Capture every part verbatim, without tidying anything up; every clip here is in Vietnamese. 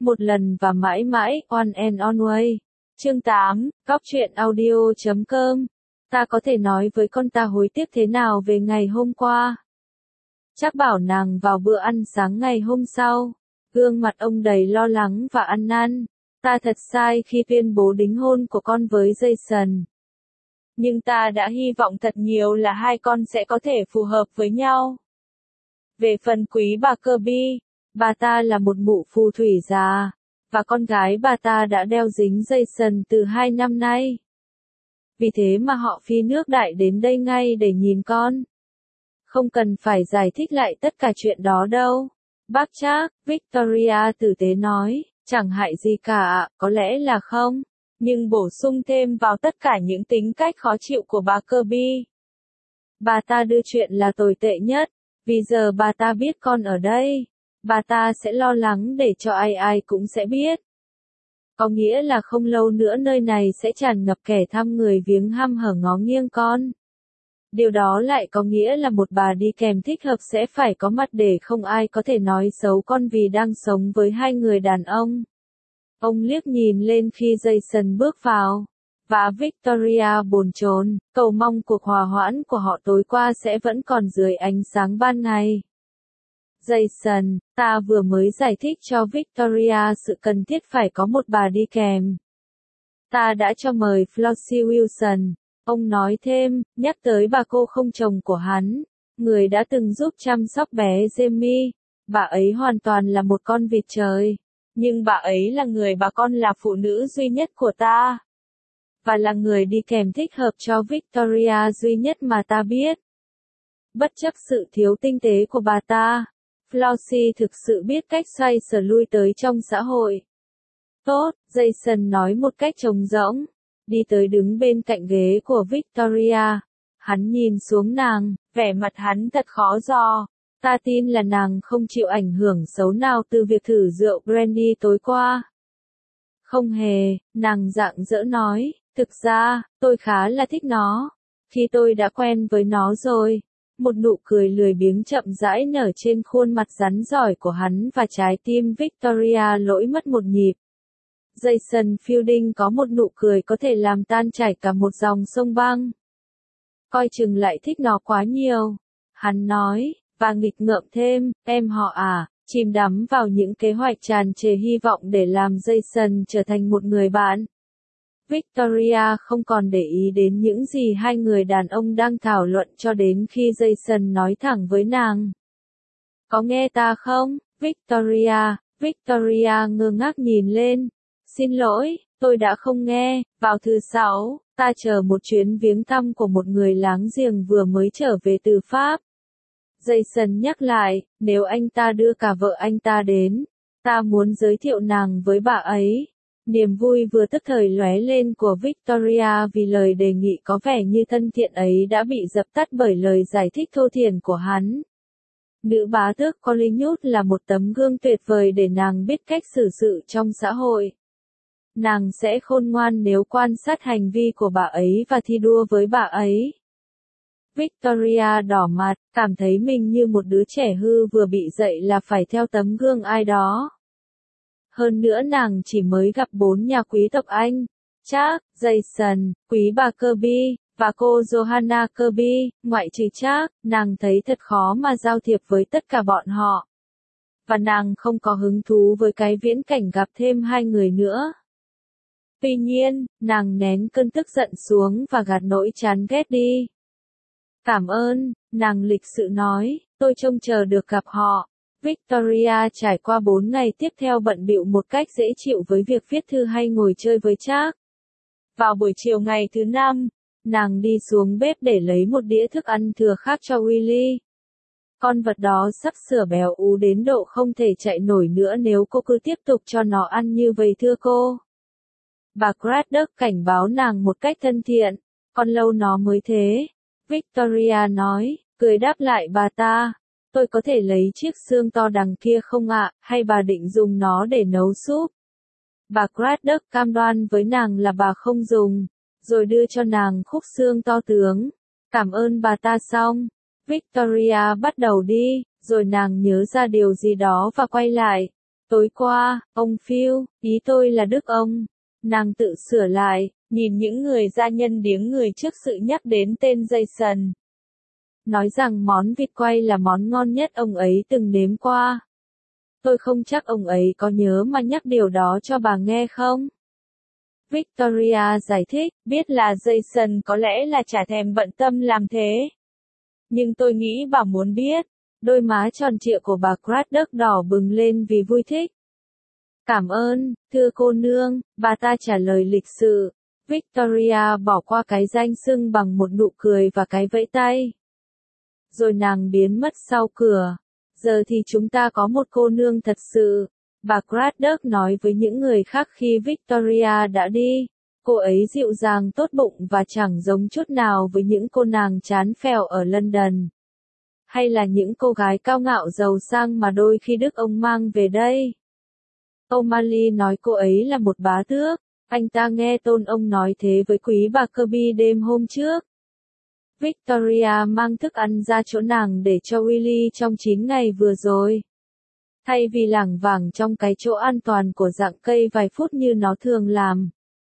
một lần và mãi mãi, one and always. Chương tám, Cóc truyện audio chấm com. Ta có thể nói với con ta hối tiếc thế nào về ngày hôm qua? Chắc bảo nàng vào bữa ăn sáng ngày hôm sau. Gương mặt ông đầy lo lắng và ăn năn. Ta thật sai khi tuyên bố đính hôn của con với Jason. Nhưng ta đã hy vọng thật nhiều là hai con sẽ có thể phù hợp với nhau. Về phần quý bà Kirby, bà ta là một mụ phù thủy già, và con gái bà ta đã đeo dính Jason từ hai năm nay. Vì thế mà họ phi nước đại đến đây ngay để nhìn con. Không cần phải giải thích lại tất cả chuyện đó đâu. Bác Trác, Victoria tử tế nói, chẳng hại gì cả, có lẽ là không. Nhưng bổ sung thêm vào tất cả những tính cách khó chịu của bà Kirby. Bà ta đưa chuyện là tồi tệ nhất, vì giờ bà ta biết con ở đây. Bà ta sẽ lo lắng để cho ai ai cũng sẽ biết. Có nghĩa là không lâu nữa nơi này sẽ tràn ngập kẻ thăm người viếng hăm hở ngó nghiêng con. Điều đó lại có nghĩa là một bà đi kèm thích hợp sẽ phải có mặt để không ai có thể nói xấu con vì đang sống với hai người đàn ông. Ông liếc nhìn lên khi Jason bước vào, và Victoria bồn chồn, cầu mong cuộc hòa hoãn của họ tối qua sẽ vẫn còn dưới ánh sáng ban ngày. Jason, ta vừa mới giải thích cho Victoria sự cần thiết phải có một bà đi kèm. Ta đã cho mời Flossie Wilson, ông nói thêm, nhắc tới bà cô không chồng của hắn, người đã từng giúp chăm sóc bé Jamie. Bà ấy hoàn toàn là một con vịt trời. Nhưng bà ấy là người bà con là phụ nữ duy nhất của ta. Và là người đi kèm thích hợp cho Victoria duy nhất mà ta biết. Bất chấp sự thiếu tinh tế của bà ta, Flossie thực sự biết cách xoay sở lui tới trong xã hội. Tốt, Jason nói một cách trống rỗng, đi tới đứng bên cạnh ghế của Victoria. Hắn nhìn xuống nàng, vẻ mặt hắn thật khó dò. Ta tin là nàng không chịu ảnh hưởng xấu nào từ việc thử rượu brandy tối qua. Không hề, nàng rạng rỡ nói, thực ra, tôi khá là thích nó. Khi tôi đã quen với nó rồi, một nụ cười lười biếng chậm rãi nở trên khuôn mặt rắn giỏi của hắn và trái tim Victoria lỗi mất một nhịp. Jason Fielding có một nụ cười có thể làm tan chảy cả một dòng sông băng. Coi chừng lại thích nó quá nhiều. Hắn nói. Và nghịch ngợm thêm, em họ à, chìm đắm vào những kế hoạch tràn trề hy vọng để làm Jason trở thành một người bạn. Victoria không còn để ý đến những gì hai người đàn ông đang thảo luận cho đến khi Jason nói thẳng với nàng. Có nghe ta không, Victoria? Victoria ngơ ngác nhìn lên. Xin lỗi, tôi đã không nghe. Vào thứ sáu, ta chờ một chuyến viếng thăm của một người láng giềng vừa mới trở về từ Pháp. Jason nhắc lại, nếu anh ta đưa cả vợ anh ta đến, ta muốn giới thiệu nàng với bà ấy. Niềm vui vừa tức thời lóe lên của Victoria vì lời đề nghị có vẻ như thân thiện ấy đã bị dập tắt bởi lời giải thích thô thiển của hắn. Nữ bá tước Collingwood là một tấm gương tuyệt vời để nàng biết cách xử sự trong xã hội. Nàng sẽ khôn ngoan nếu quan sát hành vi của bà ấy và thi đua với bà ấy. Victoria đỏ mặt, cảm thấy mình như một đứa trẻ hư vừa bị dạy là phải theo tấm gương ai đó. Hơn nữa nàng chỉ mới gặp bốn nhà quý tộc Anh, Trác, Jason, quý bà Kirby, và cô Johanna Kirby, ngoại trừ Trác, nàng thấy thật khó mà giao thiệp với tất cả bọn họ. Và nàng không có hứng thú với cái viễn cảnh gặp thêm hai người nữa. Tuy nhiên, nàng nén cơn tức giận xuống và gạt nỗi chán ghét đi. Cảm ơn, nàng lịch sự nói, tôi trông chờ được gặp họ. Victoria trải qua bốn ngày tiếp theo bận bịu một cách dễ chịu với việc viết thư hay ngồi chơi với Trác. Vào buổi chiều ngày thứ năm, nàng đi xuống bếp để lấy một đĩa thức ăn thừa khác cho Willy. Con vật đó sắp sửa béo ú đến độ không thể chạy nổi nữa nếu cô cứ tiếp tục cho nó ăn như vậy thưa cô. Bà Craddock cảnh báo nàng một cách thân thiện, còn lâu nó mới thế. Victoria nói, cười đáp lại bà ta, tôi có thể lấy chiếc xương to đằng kia không ạ, hay bà định dùng nó để nấu súp? Bà Craddock cam đoan với nàng là bà không dùng, rồi đưa cho nàng khúc xương to tướng. Cảm ơn bà ta xong, Victoria bắt đầu đi, rồi nàng nhớ ra điều gì đó và quay lại. Tối qua, ông Phil, ý tôi là Đức ông. Nàng tự sửa lại, nhìn những người gia nhân điếng người trước sự nhắc đến tên Jason. Nói rằng món vịt quay là món ngon nhất ông ấy từng nếm qua. Tôi không chắc ông ấy có nhớ mà nhắc điều đó cho bà nghe không? Victoria giải thích, biết là Jason có lẽ là chả thèm bận tâm làm thế. Nhưng tôi nghĩ bà muốn biết. Đôi má tròn trịa của bà Craddock đỏ bừng lên vì vui thích. Cảm ơn, thưa cô nương, bà ta trả lời lịch sự. Victoria bỏ qua cái danh xưng bằng một nụ cười và cái vẫy tay. Rồi nàng biến mất sau cửa. Giờ thì chúng ta có một cô nương thật sự. Bà Craddock nói với những người khác khi Victoria đã đi. Cô ấy dịu dàng tốt bụng và chẳng giống chút nào với những cô nàng chán phèo ở London. Hay là những cô gái cao ngạo giàu sang mà đôi khi Đức ông mang về đây. O'Malley nói cô ấy là một bá tước. Anh ta nghe tôn ông nói thế với quý bà Kirby đêm hôm trước. Victoria mang thức ăn ra chỗ nàng để cho Willy trong chín ngày vừa rồi. Thay vì lảng vảng trong cái chỗ an toàn của dạng cây vài phút như nó thường làm.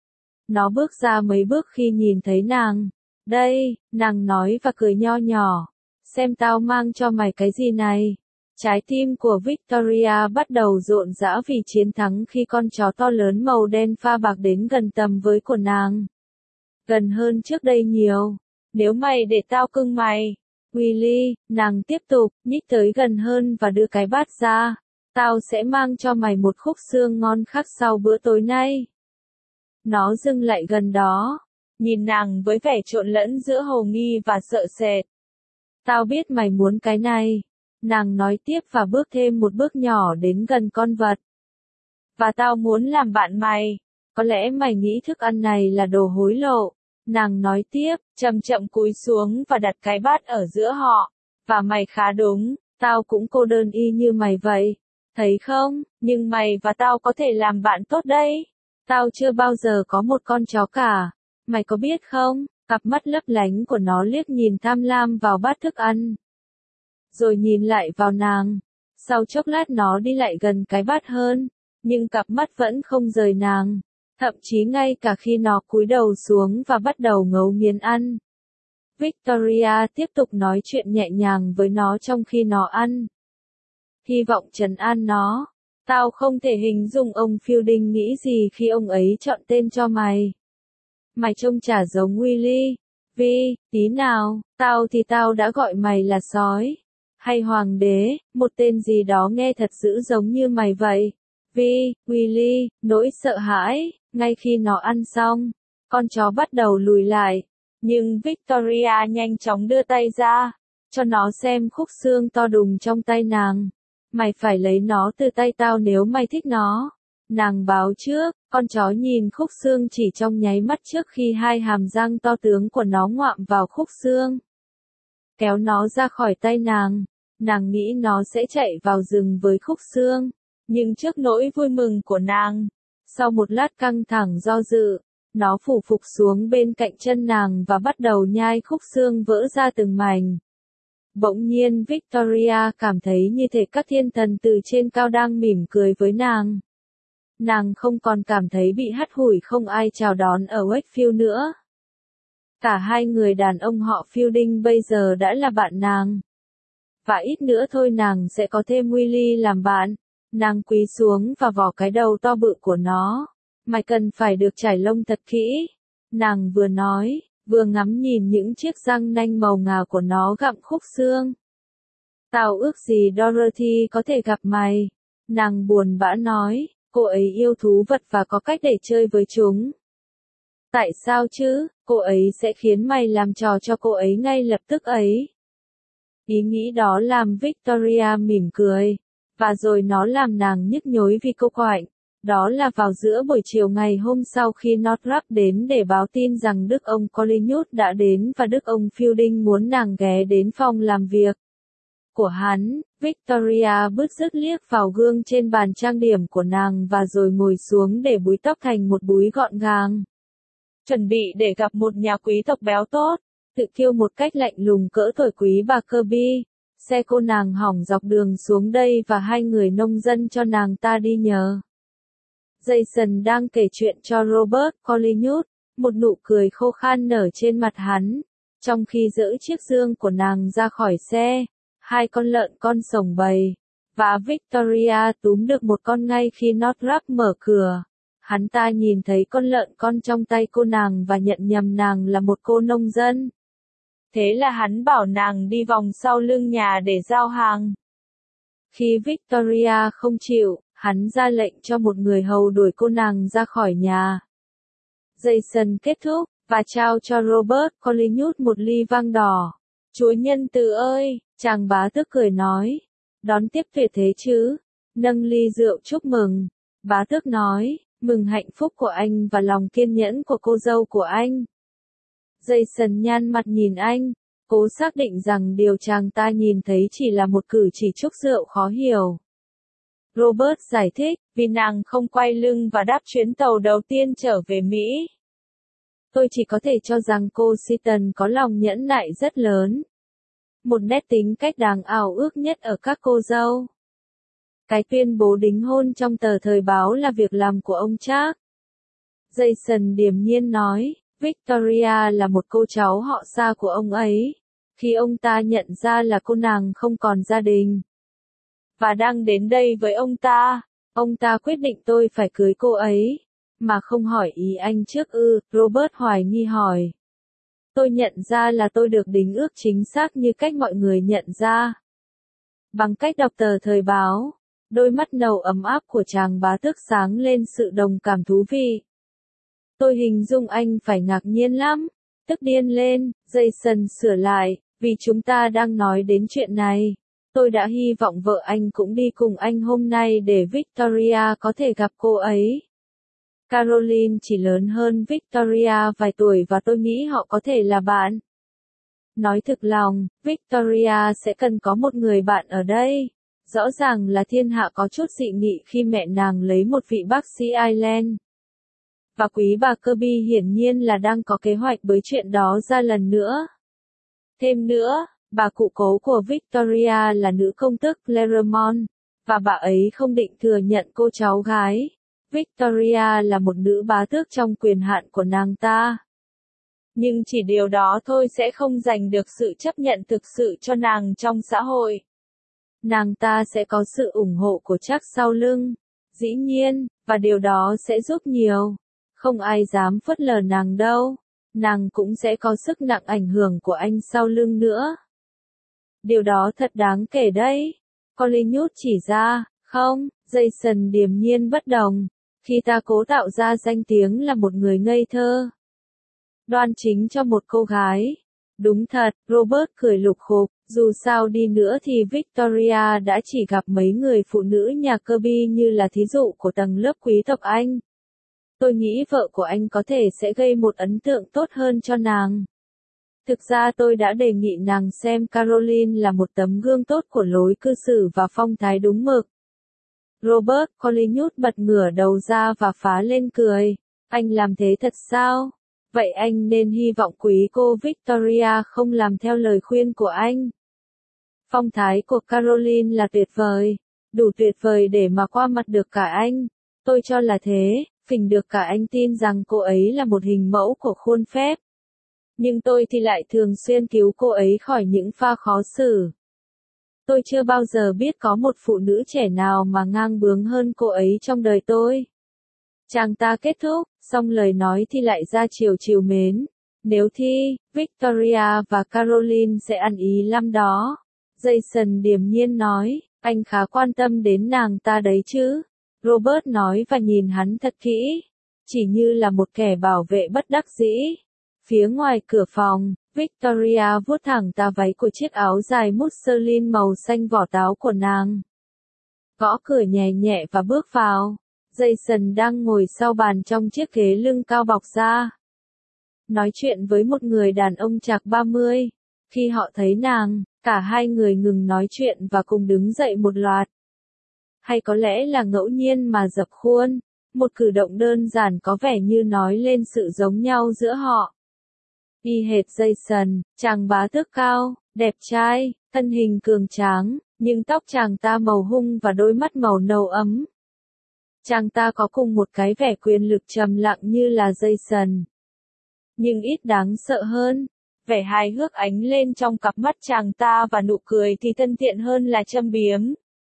Nó bước ra mấy bước khi nhìn thấy nàng. Đây, nàng nói và cười nho nhỏ. Xem tao mang cho mày cái gì này. Trái tim của Victoria bắt đầu rộn rã vì chiến thắng khi con chó to lớn màu đen pha bạc đến gần tầm với của nàng. Gần hơn trước đây nhiều. Nếu mày để tao cưng mày. Willy, nàng tiếp tục, nhích tới gần hơn và đưa cái bát ra. Tao sẽ mang cho mày một khúc xương ngon khác sau bữa tối nay. Nó dừng lại gần đó. Nhìn nàng với vẻ trộn lẫn giữa hồ nghi và sợ sệt. Tao biết mày muốn cái này. Nàng nói tiếp và bước thêm một bước nhỏ đến gần con vật. Và tao muốn làm bạn mày. Có lẽ mày nghĩ thức ăn này là đồ hối lộ. Nàng nói tiếp, chậm chậm cúi xuống và đặt cái bát ở giữa họ. Và mày khá đúng, tao cũng cô đơn y như mày vậy. Thấy không, nhưng mày và tao có thể làm bạn tốt đấy. Tao chưa bao giờ có một con chó cả. Mày có biết không, cặp mắt lấp lánh của nó liếc nhìn tham lam vào bát thức ăn. Rồi nhìn lại vào nàng. Sau chốc lát nó đi lại gần cái bát hơn. Nhưng cặp mắt vẫn không rời nàng. Thậm chí ngay cả khi nó cúi đầu xuống và bắt đầu ngấu nghiến ăn. Victoria tiếp tục nói chuyện nhẹ nhàng với nó trong khi nó ăn. Hy vọng trấn an nó. Tao không thể hình dung ông Fielding nghĩ gì khi ông ấy chọn tên cho mày. Mày trông chả giống Willy. Vi, tí nào, tao thì tao đã gọi mày là sói. Hay hoàng đế, một tên gì đó nghe thật dữ giống như mày vậy. Vi, Willy, nỗi sợ hãi, ngay khi nó ăn xong, con chó bắt đầu lùi lại. Nhưng Victoria nhanh chóng đưa tay ra, cho nó xem khúc xương to đùng trong tay nàng. Mày phải lấy nó từ tay tao nếu mày thích nó. Nàng báo trước, con chó nhìn khúc xương chỉ trong nháy mắt trước khi hai hàm răng to tướng của nó ngoạm vào khúc xương. Kéo nó ra khỏi tay nàng, nàng nghĩ nó sẽ chạy vào rừng với khúc xương. Nhưng trước nỗi vui mừng của nàng, sau một lát căng thẳng do dự, nó phủ phục xuống bên cạnh chân nàng và bắt đầu nhai khúc xương vỡ ra từng mảnh. Bỗng nhiên Victoria cảm thấy như thể các thiên thần từ trên cao đang mỉm cười với nàng. Nàng không còn cảm thấy bị hắt hủi không ai chào đón ở Wakefield nữa. Cả hai người đàn ông họ Fielding bây giờ đã là bạn nàng. Và ít nữa thôi nàng sẽ có thêm Willy làm bạn. Nàng cúi xuống và vò cái đầu to bự của nó. Mày cần phải được trải lông thật kỹ. Nàng vừa nói, vừa ngắm nhìn những chiếc răng nanh màu ngà của nó gặm khúc xương. Tao ước gì Dorothy có thể gặp mày. Nàng buồn bã nói, cô ấy yêu thú vật và có cách để chơi với chúng. Tại sao chứ, cô ấy sẽ khiến mày làm trò cho cô ấy ngay lập tức ấy. Ý nghĩ đó làm Victoria mỉm cười. Và rồi nó làm nàng nhức nhối vì cô quạnh. Đó là vào giữa buổi chiều ngày hôm sau khi Northrop đến để báo tin rằng Đức ông Collingwood đã đến và Đức ông Fielding muốn nàng ghé đến phòng làm việc của hắn. Victoria bứt rứt liếc vào gương trên bàn trang điểm của nàng và rồi ngồi xuống để búi tóc thành một búi gọn gàng. Chuẩn bị để gặp một nhà quý tộc béo tốt, tự kiêu một cách lạnh lùng cỡ tuổi quý bà Kirby. xe cô nàng hỏng dọc đường xuống đây và hai người nông dân cho nàng ta đi nhờ. Jason đang kể chuyện cho Robert Collingwood, một nụ cười khô khan nở trên mặt hắn, trong khi giở chiếc dương của nàng ra khỏi xe, hai con lợn con sồng bầy, và Victoria túm được một con ngay khi Northrop mở cửa. Hắn ta nhìn thấy con lợn con trong tay cô nàng và nhận nhầm nàng là một cô nông dân. Thế là hắn bảo nàng đi vòng sau lưng nhà để giao hàng. Khi Victoria không chịu, hắn ra lệnh cho một người hầu đuổi cô nàng ra khỏi nhà. Jason kết thúc, và trao cho Robert Collingwood một ly vang đỏ. Chúa nhân từ ơi, chàng bá tước cười nói. Đón tiếp tuyệt thế chứ, nâng ly rượu chúc mừng. Bá tước nói, mừng hạnh phúc của anh và lòng kiên nhẫn của cô dâu của anh. Jason nhăn mặt nhìn anh, cố xác định rằng điều chàng ta nhìn thấy chỉ là một cử chỉ chúc rượu khó hiểu. Robert giải thích, vì nàng không quay lưng và đáp chuyến tàu đầu tiên trở về Mỹ. Tôi chỉ có thể cho rằng cô Seaton có lòng nhẫn nại rất lớn. Một nét tính cách đáng ao ước nhất ở các cô dâu. Cái tuyên bố đính hôn trong tờ thời báo là việc làm của ông Charles. Jason điềm nhiên nói, Victoria là một cô cháu họ xa của ông ấy, khi ông ta nhận ra là cô nàng không còn gia đình. Và đang đến đây với ông ta, ông ta quyết định tôi phải cưới cô ấy, mà không hỏi ý anh trước ư, Robert hoài nghi hỏi. Tôi nhận ra là tôi được đính ước chính xác như cách mọi người nhận ra. Bằng cách đọc tờ thời báo, đôi mắt nâu ấm áp của chàng bá tước sáng lên sự đồng cảm thú vị. Tôi hình dung anh phải ngạc nhiên lắm, tức điên lên, Jason sửa lại, vì chúng ta đang nói đến chuyện này. Tôi đã hy vọng vợ anh cũng đi cùng anh hôm nay để Victoria có thể gặp cô ấy. Caroline chỉ lớn hơn Victoria vài tuổi và tôi nghĩ họ có thể là bạn. Nói thực lòng, Victoria sẽ cần có một người bạn ở đây. Rõ ràng là thiên hạ có chút dị nghị khi mẹ nàng lấy một vị bác sĩ Ireland. Và quý bà Kirby hiển nhiên là đang có kế hoạch bới chuyện đó ra lần nữa. Thêm nữa, bà cụ cố của Victoria là nữ công tước Claremont, và bà ấy không định thừa nhận cô cháu gái. Victoria là một nữ bá tước trong quyền hạn của nàng ta. Nhưng chỉ điều đó thôi sẽ không giành được sự chấp nhận thực sự cho nàng trong xã hội. Nàng ta sẽ có sự ủng hộ của Charles sau lưng, dĩ nhiên, và điều đó sẽ giúp nhiều. Không ai dám phớt lờ nàng đâu. Nàng cũng sẽ có sức nặng ảnh hưởng của anh sau lưng nữa. Điều đó thật đáng kể đấy. Collingwood chỉ ra, không, Jason điềm nhiên bất đồng. Khi ta cố tạo ra danh tiếng là một người ngây thơ, đoan chính cho một cô gái. Đúng thật, Robert cười lục khục, dù sao đi nữa thì Victoria đã chỉ gặp mấy người phụ nữ nhà Kirby như là thí dụ của tầng lớp quý tộc Anh. Tôi nghĩ vợ của anh có thể sẽ gây một ấn tượng tốt hơn cho nàng. Thực ra tôi đã đề nghị nàng xem Caroline là một tấm gương tốt của lối cư xử và phong thái đúng mực. Robert Collingwood bật ngửa đầu ra và phá lên cười. Anh làm thế thật sao? Vậy anh nên hy vọng quý cô Victoria không làm theo lời khuyên của anh. Phong thái của Caroline là tuyệt vời, đủ tuyệt vời để mà qua mặt được cả anh. Tôi cho là thế, phình được cả anh tin rằng cô ấy là một hình mẫu của khuôn phép. Nhưng tôi thì lại thường xuyên cứu cô ấy khỏi những pha khó xử. Tôi chưa bao giờ biết có một phụ nữ trẻ nào mà ngang bướng hơn cô ấy trong đời tôi. Chàng ta kết thúc, xong lời nói thì lại ra chiều chiều mến. Nếu thi, Victoria và Caroline sẽ ăn ý lắm đó. Jason điềm nhiên nói, anh khá quan tâm đến nàng ta đấy chứ. Robert nói và nhìn hắn thật kỹ, chỉ như là một kẻ bảo vệ bất đắc dĩ. Phía ngoài cửa phòng, Victoria vuốt thẳng tà váy của chiếc áo dài muslin màu xanh vỏ táo của nàng. Gõ cửa nhẹ nhẹ và bước vào. Jason đang ngồi sau bàn trong chiếc ghế lưng cao bọc da. Nói chuyện với một người đàn ông chạc ba mươi. Khi họ thấy nàng, cả hai người ngừng nói chuyện và cùng đứng dậy một loạt. Hay có lẽ là ngẫu nhiên mà dập khuôn, một cử động đơn giản có vẻ như nói lên sự giống nhau giữa họ. Y hệt Jason, chàng bá tước cao, đẹp trai, thân hình cường tráng, nhưng tóc chàng ta màu hung và đôi mắt màu nâu ấm. Chàng ta có cùng một cái vẻ quyền lực trầm lặng như là Jason, nhưng ít đáng sợ hơn. Vẻ hài hước ánh lên trong cặp mắt chàng ta và nụ cười thì thân thiện hơn là châm biếm.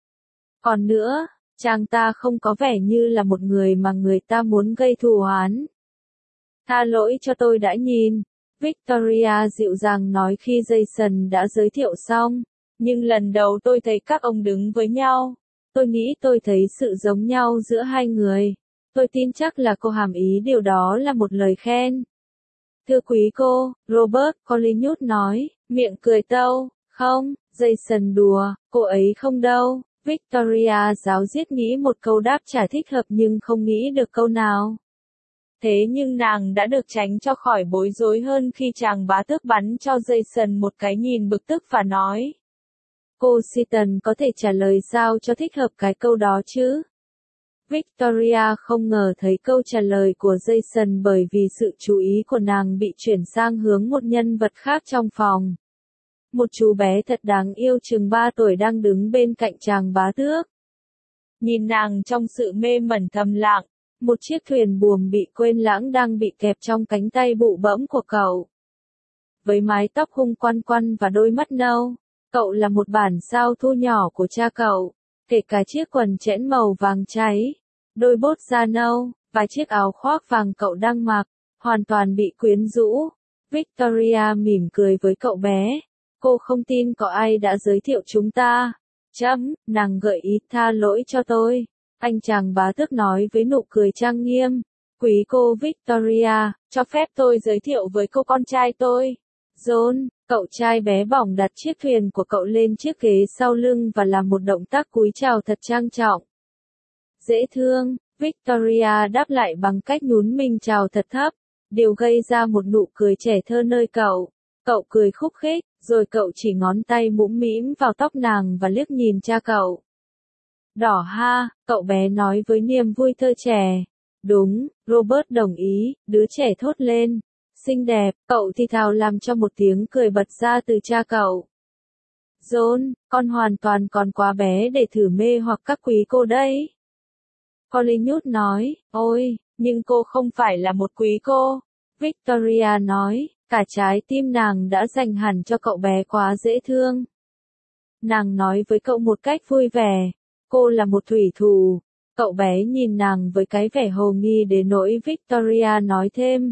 Còn nữa, chàng ta không có vẻ như là một người mà người ta muốn gây thù oán. Tha lỗi cho tôi đã nhìn, Victoria dịu dàng nói khi Jason đã giới thiệu xong. Nhưng lần đầu tôi thấy các ông đứng với nhau, tôi nghĩ tôi thấy sự giống nhau giữa hai người. Tôi tin chắc là cô hàm ý điều đó là một lời khen. Thưa quý cô, Robert Collingwood nói, miệng cười tâu, không, Jason đùa, cô ấy không đâu. Victoria ráo riết nghĩ một câu đáp trả thích hợp nhưng không nghĩ được câu nào. Thế nhưng nàng đã được tránh cho khỏi bối rối hơn khi chàng bá tước bắn cho Jason một cái nhìn bực tức và nói. Cô Seaton có thể trả lời sao cho thích hợp cái câu đó chứ? Victoria không ngờ thấy câu trả lời của Jason bởi vì sự chú ý của nàng bị chuyển sang hướng một nhân vật khác trong phòng. Một chú bé thật đáng yêu chừng ba tuổi đang đứng bên cạnh chàng bá tước. Nhìn nàng trong sự mê mẩn thầm lặng, một chiếc thuyền buồm bị quên lãng đang bị kẹp trong cánh tay bụ bẫm của cậu. Với mái tóc hung quăn quăn và đôi mắt nâu, cậu là một bản sao thu nhỏ của cha cậu, kể cả chiếc quần chẽn màu vàng cháy, đôi bốt da nâu, và chiếc áo khoác vàng cậu đang mặc, hoàn toàn bị quyến rũ. Victoria mỉm cười với cậu bé. Cô không tin có ai đã giới thiệu chúng ta. Chấm, nàng gợi ý tha lỗi cho tôi. Anh chàng bá tước nói với nụ cười trang nghiêm. Quý cô Victoria, cho phép tôi giới thiệu với cô con trai tôi. John, cậu trai bé bỏng đặt chiếc thuyền của cậu lên chiếc ghế sau lưng và làm một động tác cúi chào thật trang trọng. Dễ thương, Victoria đáp lại bằng cách nhún mình chào thật thấp. Điều gây ra một nụ cười trẻ thơ nơi cậu. Cậu cười khúc khích, rồi cậu chỉ ngón tay mũm mĩm vào tóc nàng và liếc nhìn cha cậu. Đỏ ha, cậu bé nói với niềm vui thơ trẻ. Đúng, Robert đồng ý, đứa trẻ thốt lên. Xinh đẹp, cậu thì thào làm cho một tiếng cười bật ra từ cha cậu. John, con hoàn toàn còn quá bé để thử mê hoặc các quý cô đấy. Collingwood nói, ôi, nhưng cô không phải là một quý cô. Victoria nói, cả trái tim nàng đã dành hẳn cho cậu bé quá dễ thương. Nàng nói với cậu một cách vui vẻ, cô là một thủy thủ. Cậu bé nhìn nàng với cái vẻ hồ nghi đến nỗi Victoria nói thêm.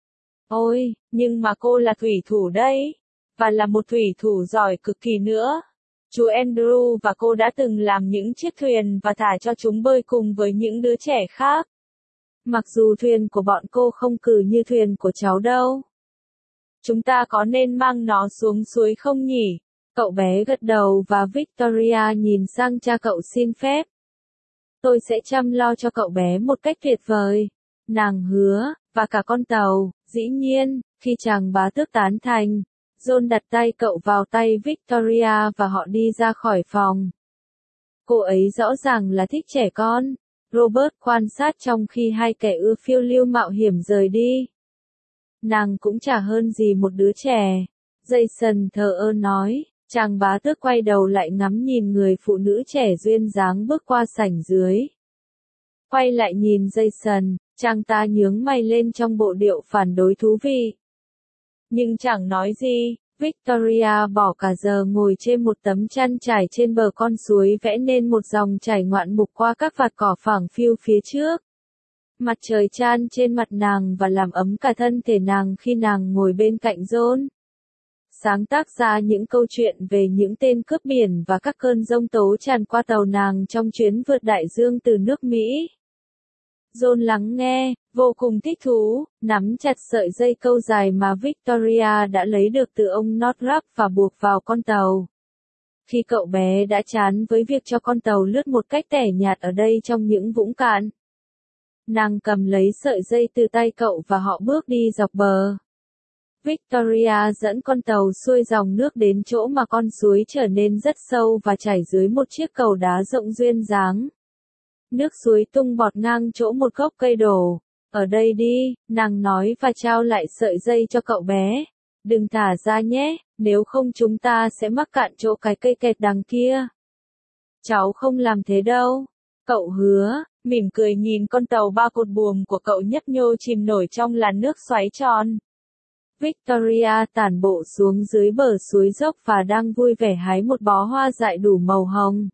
Ôi, nhưng mà cô là thủy thủ đấy, và là một thủy thủ giỏi cực kỳ nữa. Chú Andrew và cô đã từng làm những chiếc thuyền và thả cho chúng bơi cùng với những đứa trẻ khác. Mặc dù thuyền của bọn cô không cừ như thuyền của cháu đâu. Chúng ta có nên mang nó xuống suối không nhỉ? Cậu bé gật đầu và Victoria nhìn sang cha cậu xin phép. Tôi sẽ chăm lo cho cậu bé một cách tuyệt vời. Nàng hứa, và cả con tàu, dĩ nhiên, khi chàng bá tước tán thành. John đặt tay cậu vào tay Victoria và họ đi ra khỏi phòng. Cô ấy rõ ràng là thích trẻ con. Robert quan sát trong khi hai kẻ ưa phiêu lưu mạo hiểm rời đi. Nàng cũng chả hơn gì một đứa trẻ. Jason thờ ơ nói, chàng bá tước quay đầu lại ngắm nhìn người phụ nữ trẻ duyên dáng bước qua sảnh dưới. Quay lại nhìn Jason, chàng ta nhướng mày lên trong bộ điệu phản đối thú vị. Nhưng chẳng nói gì, Victoria bỏ cả giờ ngồi trên một tấm chăn trải trên bờ con suối vẽ nên một dòng chảy ngoạn mục qua các vạt cỏ phẳng phiu phía trước. Mặt trời chan trên mặt nàng và làm ấm cả thân thể nàng khi nàng ngồi bên cạnh John. Sáng tác ra những câu chuyện về những tên cướp biển và các cơn giông tố tràn qua tàu nàng trong chuyến vượt đại dương từ nước Mỹ. John lắng nghe, vô cùng thích thú, nắm chặt sợi dây câu dài mà Victoria đã lấy được từ ông Northrop và buộc vào con tàu. Khi cậu bé đã chán với việc cho con tàu lướt một cách tẻ nhạt ở đây trong những vũng cạn, nàng cầm lấy sợi dây từ tay cậu và họ bước đi dọc bờ. Victoria dẫn con tàu xuôi dòng nước đến chỗ mà con suối trở nên rất sâu và chảy dưới một chiếc cầu đá rộng duyên dáng. Nước suối tung bọt ngang chỗ một gốc cây đổ. Ở đây đi, nàng nói và trao lại sợi dây cho cậu bé. Đừng thả ra nhé, nếu không chúng ta sẽ mắc cạn chỗ cái cây kẹt đằng kia. Cháu không làm thế đâu. Cậu hứa, mỉm cười nhìn con tàu ba cột buồm của cậu nhấp nhô chìm nổi trong làn nước xoáy tròn. Victoria tản bộ xuống dưới bờ suối dốc và đang vui vẻ hái một bó hoa dại đủ màu hồng,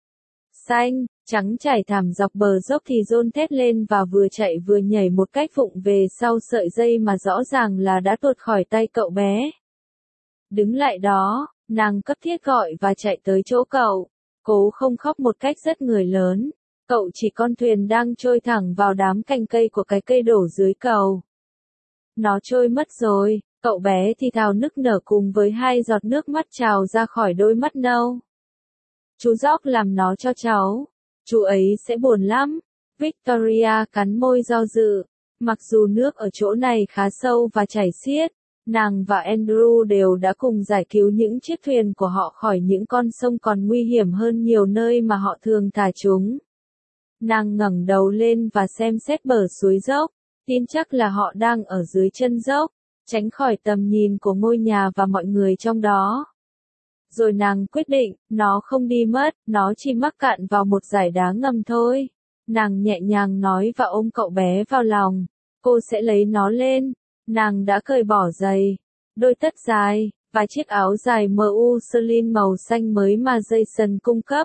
xanh, trắng trải thảm dọc bờ dốc thì John thét lên và vừa chạy vừa nhảy một cách vụng về sau sợi dây mà rõ ràng là đã tuột khỏi tay cậu bé. Đứng lại đó, nàng cấp thiết gọi và chạy tới chỗ cậu, cố không khóc một cách rất người lớn. Cậu chỉ con thuyền đang trôi thẳng vào đám cành cây của cái cây đổ dưới cầu. Nó trôi mất rồi, cậu bé thì thào nức nở cùng với hai giọt nước mắt trào ra khỏi đôi mắt nâu. Chú George làm nó cho cháu, chú ấy sẽ buồn lắm. Victoria cắn môi do dự, mặc dù nước ở chỗ này khá sâu và chảy xiết, nàng và Andrew đều đã cùng giải cứu những chiếc thuyền của họ khỏi những con sông còn nguy hiểm hơn nhiều nơi mà họ thường thả chúng. Nàng ngẩng đầu lên và xem xét bờ suối dốc, tin chắc là họ đang ở dưới chân dốc, tránh khỏi tầm nhìn của ngôi nhà và mọi người trong đó. Rồi nàng quyết định, nó không đi mất, nó chỉ mắc cạn vào một dải đá ngầm thôi. Nàng nhẹ nhàng nói và ôm cậu bé vào lòng. Cô sẽ lấy nó lên. Nàng đã cởi bỏ giày, đôi tất dài, và chiếc áo dài Michelin màu xanh mới mà Jason cung cấp.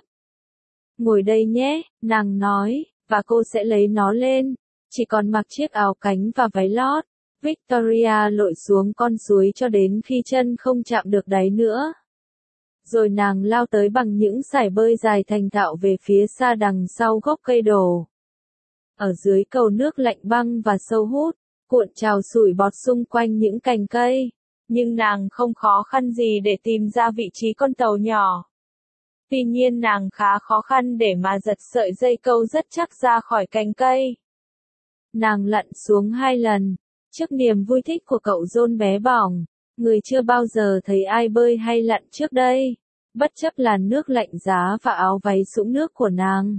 Ngồi đây nhé, nàng nói, và cô sẽ lấy nó lên. Chỉ còn mặc chiếc áo cánh và váy lót. Victoria lội xuống con suối cho đến khi chân không chạm được đáy nữa. Rồi nàng lao tới bằng những sải bơi dài thành thạo về phía xa đằng sau gốc cây đổ. Ở dưới cầu nước lạnh băng và sâu hút, cuộn trào sủi bọt xung quanh những cành cây. Nhưng nàng không khó khăn gì để tìm ra vị trí con tàu nhỏ. Tuy nhiên nàng khá khó khăn để mà giật sợi dây câu rất chắc ra khỏi cành cây. Nàng lặn xuống hai lần, trước niềm vui thích của cậu John bé bỏng. Người chưa bao giờ thấy ai bơi hay lặn trước đây, bất chấp làn nước lạnh giá và áo váy sũng nước của nàng.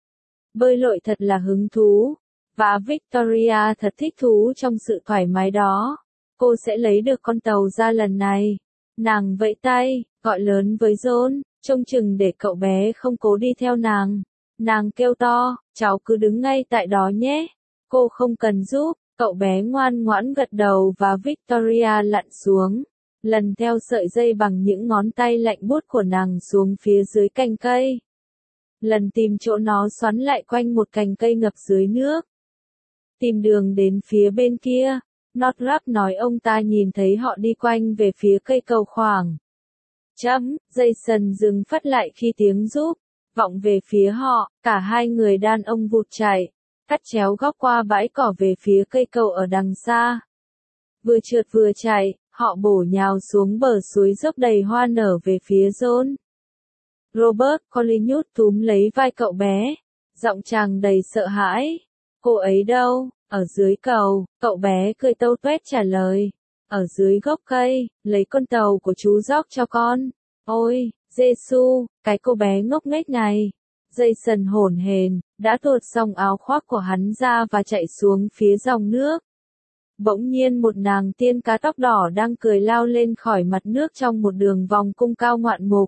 Bơi lội thật là hứng thú, và Victoria thật thích thú trong sự thoải mái đó. Cô sẽ lấy được con tàu ra lần này. Nàng vẫy tay, gọi lớn với John, trông chừng để cậu bé không cố đi theo nàng. Nàng kêu to, cháu cứ đứng ngay tại đó nhé. Cô không cần giúp. Cậu bé ngoan ngoãn gật đầu và Victoria lặn xuống, lần theo sợi dây bằng những ngón tay lạnh buốt của nàng xuống phía dưới cành cây. Lần tìm chỗ nó xoắn lại quanh một cành cây ngập dưới nước. Tìm đường đến phía bên kia, Northrop nói ông ta nhìn thấy họ đi quanh về phía cây cầu khoảng. Chấm, Jason dừng phắt lại khi tiếng giúp, vọng về phía họ, cả hai người đàn ông vụt chạy. Cắt chéo góc qua bãi cỏ về phía cây cầu ở đằng xa. Vừa trượt vừa chạy, họ bổ nhào xuống bờ suối dốc đầy hoa nở về phía John. Robert Collingwood túm lấy vai cậu bé, giọng chàng đầy sợ hãi. Cô ấy đâu? Ở dưới cầu, cậu bé cười tâu tuét trả lời. Ở dưới gốc cây, lấy con tàu của chú George cho con. Ôi, Giê-xu, cái cô bé ngốc nghếch này. Jason hổn hển, đã tuột xong áo khoác của hắn ra và chạy xuống phía dòng nước. Bỗng nhiên một nàng tiên cá tóc đỏ đang cười lao lên khỏi mặt nước trong một đường vòng cung cao ngoạn mục.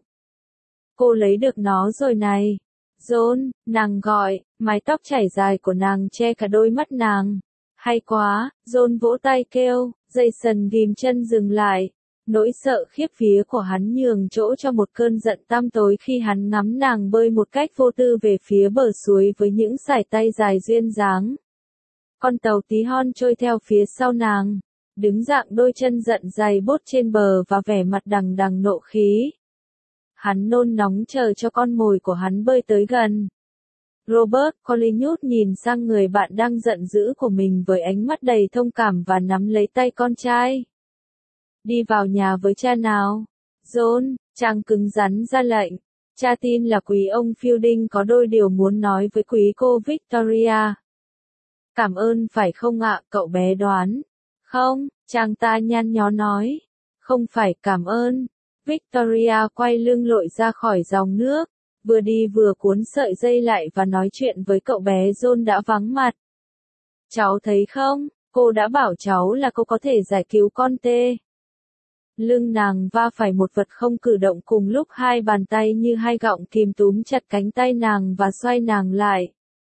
Cô lấy được nó rồi này. John, nàng gọi, mái tóc chảy dài của nàng che cả đôi mắt nàng. Hay quá, John vỗ tay kêu, Jason ghim chân dừng lại. Nỗi sợ khiếp vía của hắn nhường chỗ cho một cơn giận tăm tối khi hắn ngắm nàng bơi một cách vô tư về phía bờ suối với những sải tay dài duyên dáng. Con tàu tí hon trôi theo phía sau nàng, đứng dạng đôi chân giận dày bốt trên bờ và vẻ mặt đằng đằng nộ khí. Hắn nôn nóng chờ cho con mồi của hắn bơi tới gần. Robert Collingwood nhìn sang người bạn đang giận dữ của mình với ánh mắt đầy thông cảm và nắm lấy tay con trai. Đi vào nhà với cha nào. John, chàng cứng rắn ra lệnh. Cha tin là quý ông Fielding có đôi điều muốn nói với quý cô Victoria. Cảm ơn phải không ạ, cậu bé đoán. Không, chàng ta nhăn nhó nói. Không phải cảm ơn. Victoria quay lưng lội ra khỏi dòng nước, vừa đi vừa cuốn sợi dây lại và nói chuyện với cậu bé John đã vắng mặt. Cháu thấy không, cô đã bảo cháu là cô có thể giải cứu con tê. Lưng nàng va phải một vật không cử động, cùng lúc hai bàn tay như hai gọng kìm túm chặt cánh tay nàng và xoay nàng lại.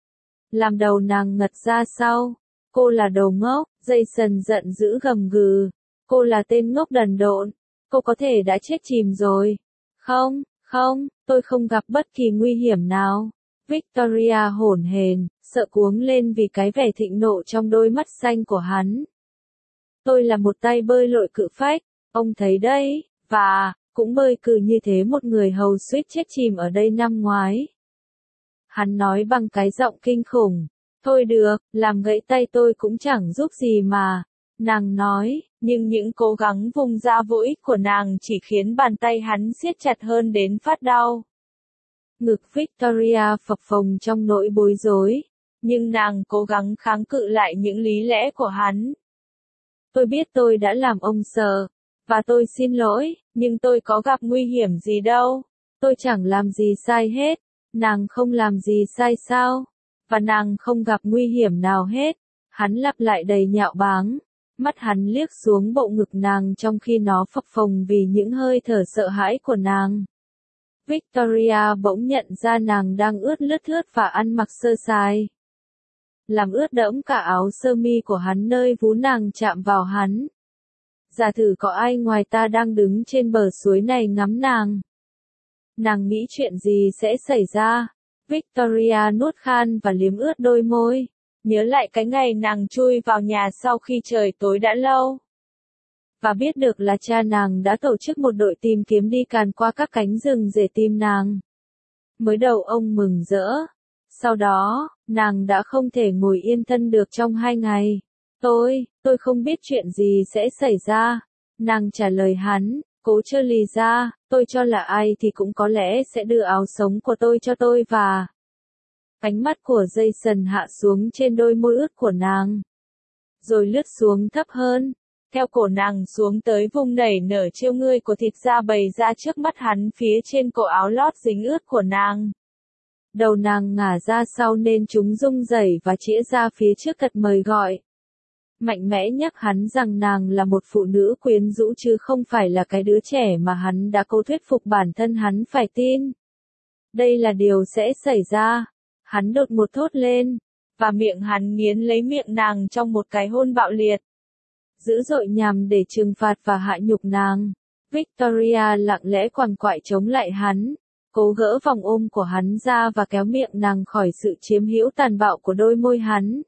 Làm đầu nàng ngật ra sau. Cô là đồ ngốc, Jason giận dữ gầm gừ. Cô là tên ngốc đần độn. Cô có thể đã chết chìm rồi. Không, không, tôi không gặp bất kỳ nguy hiểm nào. Victoria hổn hển, sợ cuống lên vì cái vẻ thịnh nộ trong đôi mắt xanh của hắn. Tôi là một tay bơi lội cự phách, ông thấy đấy, và, cũng bơi cừ như thế một người hầu suýt chết chìm ở đây năm ngoái. Hắn nói bằng cái giọng kinh khủng. Thôi được, làm gãy tay tôi cũng chẳng giúp gì mà. Nàng nói, nhưng những cố gắng vùng ra vô ích của nàng chỉ khiến bàn tay hắn siết chặt hơn đến phát đau. Ngực Victoria phập phồng trong nỗi bối rối, nhưng nàng cố gắng kháng cự lại những lý lẽ của hắn. Tôi biết tôi đã làm ông sợ, và tôi xin lỗi, nhưng tôi có gặp nguy hiểm gì đâu. Tôi chẳng làm gì sai hết. Nàng không làm gì sai sao? Và nàng không gặp nguy hiểm nào hết. Hắn lặp lại đầy nhạo báng. Mắt hắn liếc xuống bộ ngực nàng trong khi nó phập phồng vì những hơi thở sợ hãi của nàng. Victoria bỗng nhận ra nàng đang ướt lướt thướt và ăn mặc sơ sài. Làm ướt đẫm cả áo sơ mi của hắn nơi vú nàng chạm vào hắn. Giả thử có ai ngoài ta đang đứng trên bờ suối này ngắm nàng. Nàng nghĩ chuyện gì sẽ xảy ra? Victoria nuốt khan và liếm ướt đôi môi. Nhớ lại cái ngày nàng chui vào nhà sau khi trời tối đã lâu. Và biết được là cha nàng đã tổ chức một đội tìm kiếm đi càn qua các cánh rừng để tìm nàng. Mới đầu ông mừng rỡ. Sau đó, nàng đã không thể ngồi yên thân được trong hai ngày. Tôi, tôi không biết chuyện gì sẽ xảy ra. Nàng trả lời hắn, cố chơ lì ra, tôi cho là ai thì cũng có lẽ sẽ đưa áo sống của tôi cho tôi và... Ánh mắt của Jason hạ xuống trên đôi môi ướt của nàng. Rồi lướt xuống thấp hơn. Theo cổ nàng xuống tới vùng nảy nở trêu ngươi của thịt da bày ra trước mắt hắn phía trên cổ áo lót dính ướt của nàng. Đầu nàng ngả ra sau nên chúng rung rẩy và chĩa ra phía trước thật mời gọi. Mạnh mẽ nhắc hắn rằng nàng là một phụ nữ quyến rũ chứ không phải là cái đứa trẻ mà hắn đã cố thuyết phục bản thân hắn phải tin. Đây là điều sẽ xảy ra. Hắn đột một thốt lên, và miệng hắn nghiến lấy miệng nàng trong một cái hôn bạo liệt. Dữ dội nhằm để trừng phạt và hạ nhục nàng. Victoria lặng lẽ quằn quại chống lại hắn, cố gỡ vòng ôm của hắn ra và kéo miệng nàng khỏi sự chiếm hữu tàn bạo của đôi môi hắn.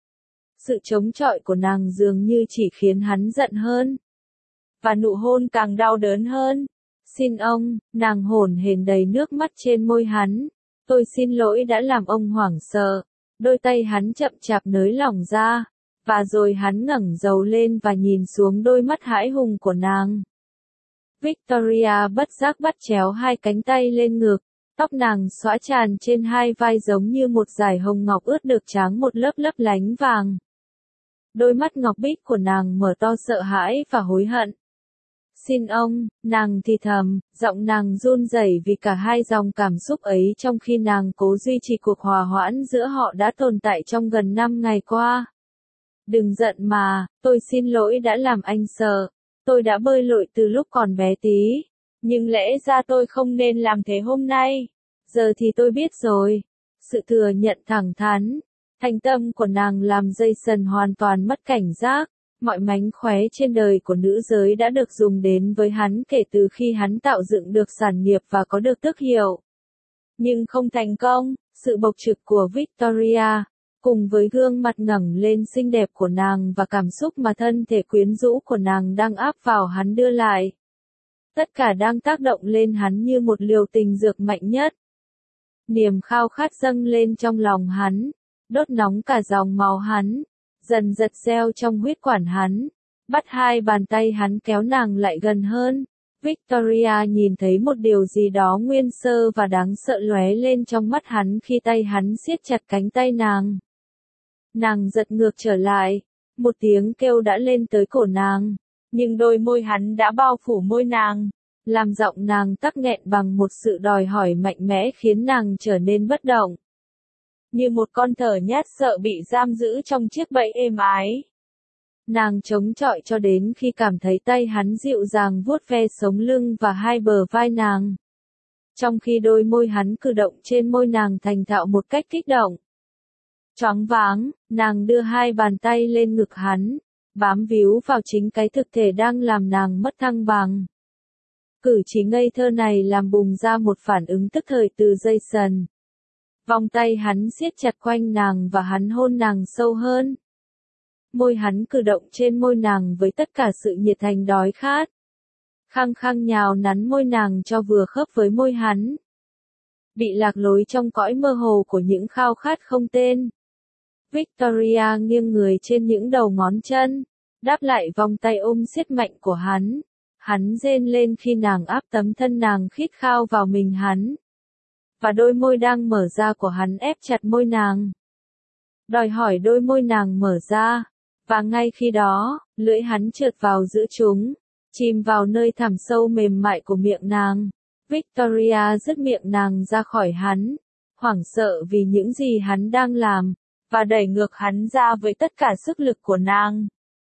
Sự chống chọi của nàng dường như chỉ khiến hắn giận hơn. Và nụ hôn càng đau đớn hơn. Xin ông, nàng hổn hển đầy nước mắt trên môi hắn. Tôi xin lỗi đã làm ông hoảng sợ. Đôi tay hắn chậm chạp nới lỏng ra. Và rồi hắn ngẩng đầu lên và nhìn xuống đôi mắt hãi hùng của nàng. Victoria bất giác bắt chéo hai cánh tay lên ngực. Tóc nàng xõa tràn trên hai vai giống như một dải hồng ngọc ướt được tráng một lớp lấp lánh vàng. Đôi mắt ngọc bích của nàng mở to sợ hãi và hối hận. Xin ông, nàng thì thầm, giọng nàng run rẩy vì cả hai dòng cảm xúc ấy trong khi nàng cố duy trì cuộc hòa hoãn giữa họ đã tồn tại trong gần năm ngày qua. Đừng giận mà, tôi xin lỗi đã làm anh sợ. Tôi đã bơi lội từ lúc còn bé tí. Nhưng lẽ ra tôi không nên làm thế hôm nay. Giờ thì tôi biết rồi. Sự thừa nhận thẳng thắn. Thành tâm của nàng làm Jason hoàn toàn mất cảnh giác. Mọi mánh khóe trên đời của nữ giới đã được dùng đến với hắn kể từ khi hắn tạo dựng được sản nghiệp và có được tước hiệu. Nhưng không thành công, sự bộc trực của Victoria, cùng với gương mặt ngẩng lên xinh đẹp của nàng và cảm xúc mà thân thể quyến rũ của nàng đang áp vào hắn đưa lại. Tất cả đang tác động lên hắn như một liều tình dược mạnh nhất. Niềm khao khát dâng lên trong lòng hắn, đốt nóng cả dòng máu hắn, dần giật gieo trong huyết quản hắn. Bắt hai bàn tay hắn kéo nàng lại gần hơn. Victoria nhìn thấy một điều gì đó nguyên sơ và đáng sợ lóe lên trong mắt hắn khi tay hắn siết chặt cánh tay nàng. Nàng giật ngược trở lại, một tiếng kêu đã lên tới cổ nàng, nhưng đôi môi hắn đã bao phủ môi nàng, làm giọng nàng tắc nghẹn bằng một sự đòi hỏi mạnh mẽ khiến nàng trở nên bất động. Như một con thỏ nhát sợ bị giam giữ trong chiếc bẫy êm ái. Nàng chống chọi cho đến khi cảm thấy tay hắn dịu dàng vuốt ve sống lưng và hai bờ vai nàng. Trong khi đôi môi hắn cử động trên môi nàng thành thạo một cách kích động. Choáng váng, nàng đưa hai bàn tay lên ngực hắn, bám víu vào chính cái thực thể đang làm nàng mất thăng bằng. Cử chỉ ngây thơ này làm bùng ra một phản ứng tức thời từ Jason. Vòng tay hắn siết chặt quanh nàng và hắn hôn nàng sâu hơn. Môi hắn cử động trên môi nàng với tất cả sự nhiệt thành đói khát. Khăng khăng nhào nắn môi nàng cho vừa khớp với môi hắn. Bị lạc lối trong cõi mơ hồ của những khao khát không tên. Victoria nghiêng người trên những đầu ngón chân, đáp lại vòng tay ôm siết mạnh của hắn. Hắn rên lên khi nàng áp tấm thân nàng khít khao vào mình hắn. Và đôi môi đang mở ra của hắn ép chặt môi nàng. Đòi hỏi đôi môi nàng mở ra. Và ngay khi đó, lưỡi hắn trượt vào giữa chúng, chìm vào nơi thẳm sâu mềm mại của miệng nàng. Victoria rứt miệng nàng ra khỏi hắn, hoảng sợ vì những gì hắn đang làm, và đẩy ngược hắn ra với tất cả sức lực của nàng.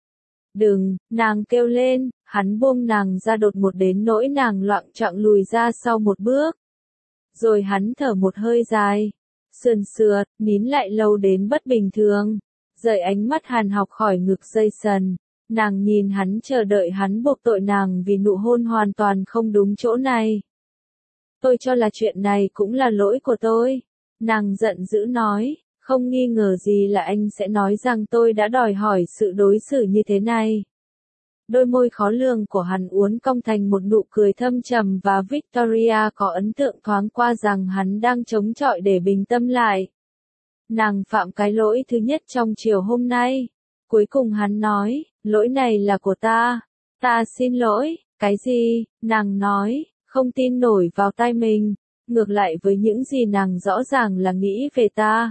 Đừng, nàng kêu lên, hắn buông nàng ra đột ngột đến nỗi nàng loạng choạng lùi ra sau một bước. Rồi hắn thở một hơi dài, sườn sượt, nín lại lâu đến bất bình thường. Rời ánh mắt hàn học khỏi ngực Jason, nàng nhìn hắn chờ đợi hắn buộc tội nàng vì nụ hôn hoàn toàn không đúng chỗ này. Tôi cho là chuyện này cũng là lỗi của tôi. Nàng giận dữ nói, không nghi ngờ gì là anh sẽ nói rằng tôi đã đòi hỏi sự đối xử như thế này. Đôi môi khó lường của hắn uốn cong thành một nụ cười thâm trầm và Victoria có ấn tượng thoáng qua rằng hắn đang chống chọi để bình tâm lại. Nàng phạm cái lỗi thứ nhất trong chiều hôm nay. Cuối cùng hắn nói, lỗi này là của ta. Ta xin lỗi, cái gì? Nàng nói, không tin nổi vào tai mình. Ngược lại với những gì nàng rõ ràng là nghĩ về ta.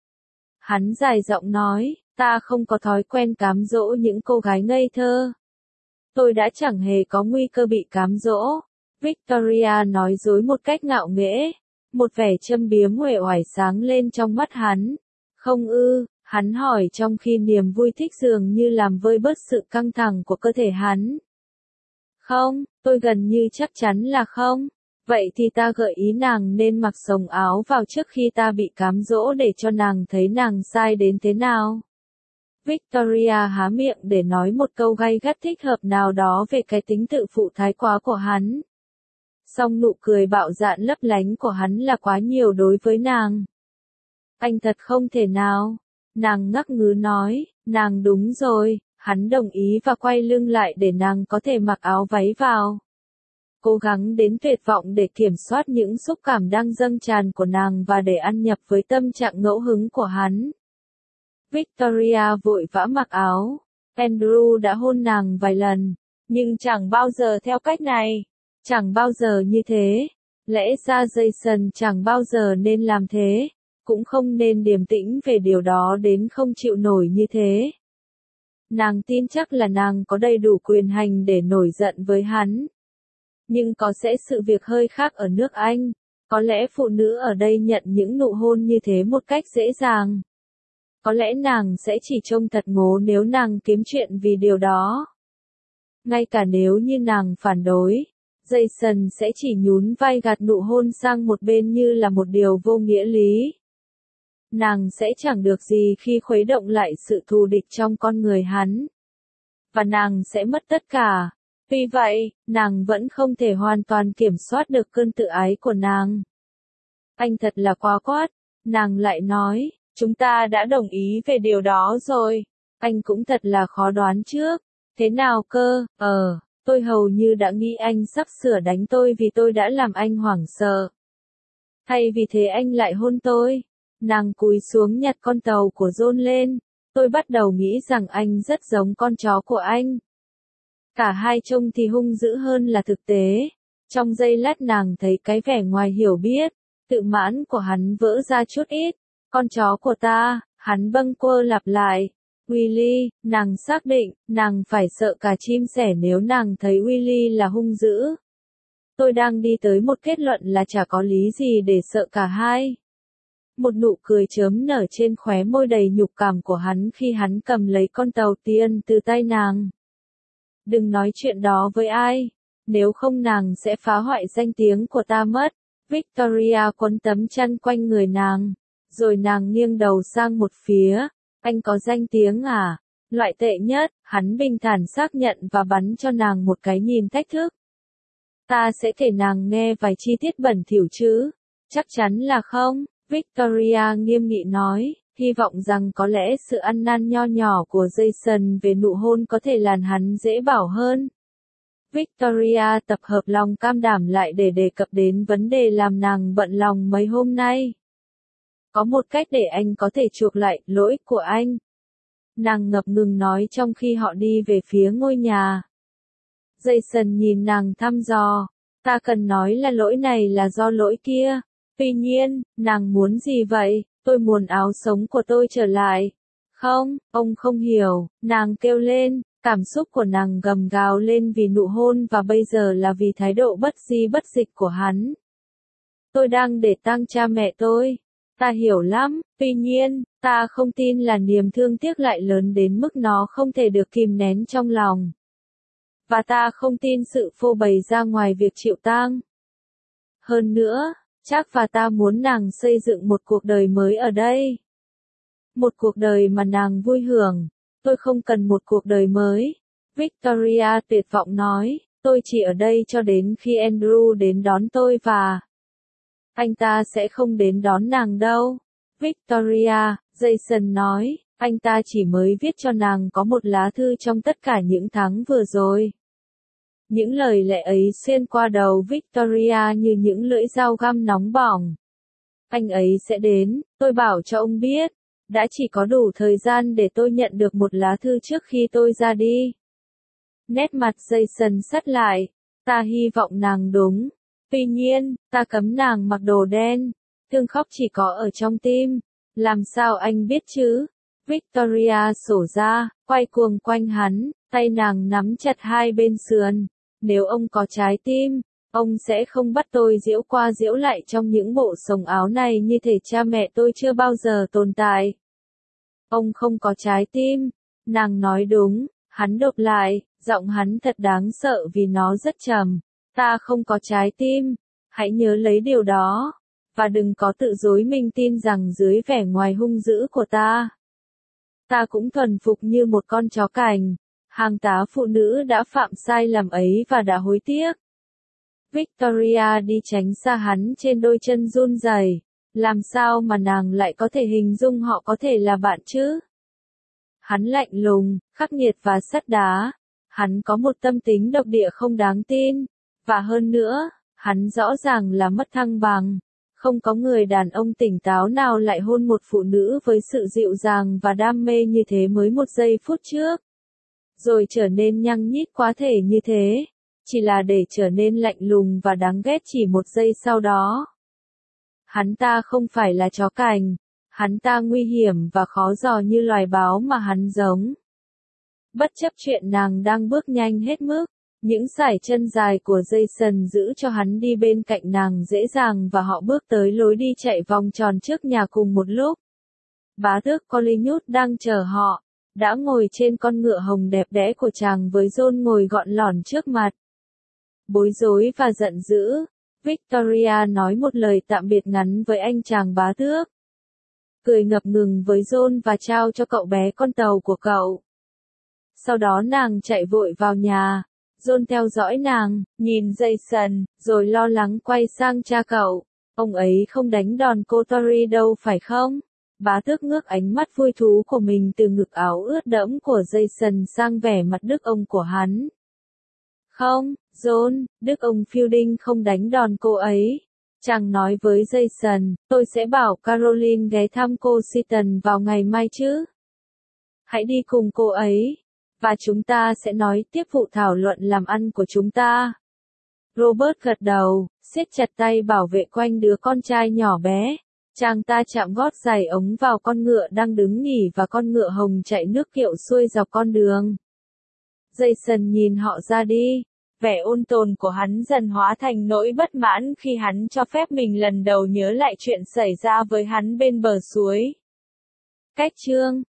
Hắn dài giọng nói, ta không có thói quen cám dỗ những cô gái ngây thơ. Tôi đã chẳng hề có nguy cơ bị cám dỗ. Victoria nói dối một cách ngạo nghễ. Một vẻ châm biếm uể oải sáng lên trong mắt hắn. Không ư, hắn hỏi trong khi niềm vui thích dường như làm vơi bớt sự căng thẳng của cơ thể hắn. Không, tôi gần như chắc chắn là không. Vậy thì ta gợi ý nàng nên mặc sồng áo vào trước khi ta bị cám dỗ để cho nàng thấy nàng sai đến thế nào. Victoria há miệng để nói một câu gay gắt thích hợp nào đó về cái tính tự phụ thái quá của hắn. Song nụ cười bạo dạn lấp lánh của hắn là quá nhiều đối với nàng. Anh thật không thể nào. Nàng ngắc ngứ nói, nàng đúng rồi, hắn đồng ý và quay lưng lại để nàng có thể mặc áo váy vào. Cố gắng đến tuyệt vọng để kiểm soát những xúc cảm đang dâng tràn của nàng và để ăn nhập với tâm trạng ngẫu hứng của hắn. Victoria vội vã mặc áo. Andrew đã hôn nàng vài lần, nhưng chẳng bao giờ theo cách này. Chẳng bao giờ như thế. Lẽ ra Jason chẳng bao giờ nên làm thế. Cũng không nên điềm tĩnh về điều đó đến không chịu nổi như thế. Nàng tin chắc là nàng có đầy đủ quyền hành để nổi giận với hắn. Nhưng có sẽ sự việc hơi khác ở nước Anh. Có lẽ phụ nữ ở đây nhận những nụ hôn như thế một cách dễ dàng. Có lẽ nàng sẽ chỉ trông thật ngố nếu nàng kiếm chuyện vì điều đó. Ngay cả nếu như nàng phản đối, Jason sẽ chỉ nhún vai gạt nụ hôn sang một bên như là một điều vô nghĩa lý. Nàng sẽ chẳng được gì khi khuấy động lại sự thù địch trong con người hắn. Và nàng sẽ mất tất cả. Vì vậy, nàng vẫn không thể hoàn toàn kiểm soát được cơn tự ái của nàng. Anh thật là quá quát. Nàng lại nói, chúng ta đã đồng ý về điều đó rồi. Anh cũng thật là khó đoán trước. Thế nào cơ? Ờ, tôi hầu như đã nghĩ anh sắp sửa đánh tôi vì tôi đã làm anh hoảng sợ. Thay vì thế anh lại hôn tôi. Nàng cúi xuống nhặt con tàu của John lên. Tôi bắt đầu nghĩ rằng anh rất giống con chó của anh. Cả hai trông thì hung dữ hơn là thực tế. Trong giây lát nàng thấy cái vẻ ngoài hiểu biết, tự mãn của hắn vỡ ra chút ít. Con chó của ta, hắn bâng quơ lặp lại. Willy, nàng xác định, nàng phải sợ cả chim sẻ nếu nàng thấy Willy là hung dữ. Tôi đang đi tới một kết luận là chả có lý gì để sợ cả hai. Một nụ cười chớm nở trên khóe môi đầy nhục cảm của hắn khi hắn cầm lấy con tàu tiền từ tay nàng. Đừng nói chuyện đó với ai, nếu không nàng sẽ phá hoại danh tiếng của ta mất. Victoria quấn tấm chăn quanh người nàng, rồi nàng nghiêng đầu sang một phía. Anh có danh tiếng à? Loại tệ nhất, hắn bình thản xác nhận và bắn cho nàng một cái nhìn thách thức. Ta sẽ kể nàng nghe vài chi tiết bẩn thỉu chứ? Chắc chắn là không, Victoria nghiêm nghị nói, hy vọng rằng có lẽ sự ăn năn nho nhỏ của Jason về nụ hôn có thể làm hắn dễ bảo hơn. Victoria tập hợp lòng cam đảm lại để đề cập đến vấn đề làm nàng bận lòng mấy hôm nay. Có một cách để anh có thể chuộc lại lỗi của anh. Nàng ngập ngừng nói trong khi họ đi về phía ngôi nhà. Jason nhìn nàng thăm dò. Ta cần nói là lỗi này là do lỗi kia. Tuy nhiên, nàng muốn gì vậy? Tôi muốn áo sống của tôi trở lại. Không, ông không hiểu, nàng kêu lên, cảm xúc của nàng gầm gào lên vì nụ hôn và bây giờ là vì thái độ bất di bất dịch của hắn. Tôi đang để tang cha mẹ tôi. Ta hiểu lắm, tuy nhiên, ta không tin là niềm thương tiếc lại lớn đến mức nó không thể được kìm nén trong lòng. Và ta không tin sự phô bày ra ngoài việc chịu tang. Hơn nữa, chắc và ta muốn nàng xây dựng một cuộc đời mới ở đây. Một cuộc đời mà nàng vui hưởng. Tôi không cần một cuộc đời mới. Victoria tuyệt vọng nói, tôi chỉ ở đây cho đến khi Andrew đến đón tôi và... Anh ta sẽ không đến đón nàng đâu. Victoria, Jason nói, anh ta chỉ mới viết cho nàng có một lá thư trong tất cả những tháng vừa rồi. Những lời lẽ ấy xuyên qua đầu Victoria như những lưỡi dao găm nóng bỏng. Anh ấy sẽ đến, tôi bảo cho ông biết. Đã chỉ có đủ thời gian để tôi nhận được một lá thư trước khi tôi ra đi. Nét mặt Jason sắt lại. Ta hy vọng nàng đúng. Tuy nhiên, ta cấm nàng mặc đồ đen. Thương khóc chỉ có ở trong tim. Làm sao anh biết chứ? Victoria sổ ra, quay cuồng quanh hắn, tay nàng nắm chặt hai bên sườn. Nếu ông có trái tim, ông sẽ không bắt tôi giễu qua giễu lại trong những bộ sồng áo này như thể cha mẹ tôi chưa bao giờ tồn tại. Ông không có trái tim. Nàng nói đúng, hắn đột lại, giọng hắn thật đáng sợ vì nó rất trầm. Ta không có trái tim. Hãy nhớ lấy điều đó. Và đừng có tự dối mình tin rằng dưới vẻ ngoài hung dữ của ta. Ta cũng thuần phục như một con chó cảnh. Hàng tá phụ nữ đã phạm sai lầm ấy và đã hối tiếc. Victoria đi tránh xa hắn trên đôi chân run rẩy. Làm sao mà nàng lại có thể hình dung họ có thể là bạn chứ? Hắn lạnh lùng, khắc nghiệt và sắt đá. Hắn có một tâm tính độc địa không đáng tin. Và hơn nữa, hắn rõ ràng là mất thăng bằng. Không có người đàn ông tỉnh táo nào lại hôn một phụ nữ với sự dịu dàng và đam mê như thế mới một giây phút trước. Rồi trở nên nhăng nhít quá thể như thế. Chỉ là để trở nên lạnh lùng và đáng ghét chỉ một giây sau đó. Hắn ta không phải là chó cảnh. Hắn ta nguy hiểm và khó dò như loài báo mà hắn giống. Bất chấp chuyện nàng đang bước nhanh hết mức, những sải chân dài của Jason giữ cho hắn đi bên cạnh nàng dễ dàng và họ bước tới lối đi chạy vòng tròn trước nhà cùng một lúc. Bá tước Collingwood đang chờ họ, đã ngồi trên con ngựa hồng đẹp đẽ của chàng với John ngồi gọn lỏn trước mặt. Bối rối và giận dữ, Victoria nói một lời tạm biệt ngắn với anh chàng bá tước. Cười ngập ngừng với John và trao cho cậu bé con tàu của cậu. Sau đó nàng chạy vội vào nhà. John theo dõi nàng, nhìn Jason, rồi lo lắng quay sang cha cậu. Ông ấy không đánh đòn cô Tori đâu phải không? Bá tước ngước ánh mắt vui thú của mình từ ngực áo ướt đẫm của Jason sang vẻ mặt đức ông của hắn. Không, John, đức ông Fielding không đánh đòn cô ấy. Chàng nói với Jason, tôi sẽ bảo Caroline ghé thăm cô Seaton vào ngày mai chứ. Hãy đi cùng cô ấy. Và chúng ta sẽ nói tiếp vụ thảo luận làm ăn của chúng ta. Robert gật đầu, siết chặt tay bảo vệ quanh đứa con trai nhỏ bé. Chàng ta chạm gót giày ống vào con ngựa đang đứng nghỉ và con ngựa hồng chạy nước kiệu xuôi dọc con đường. Jason nhìn họ ra đi. vẻ ôn tồn của hắn dần hóa thành nỗi bất mãn khi hắn cho phép mình lần đầu nhớ lại chuyện xảy ra với hắn bên bờ suối. Cách chương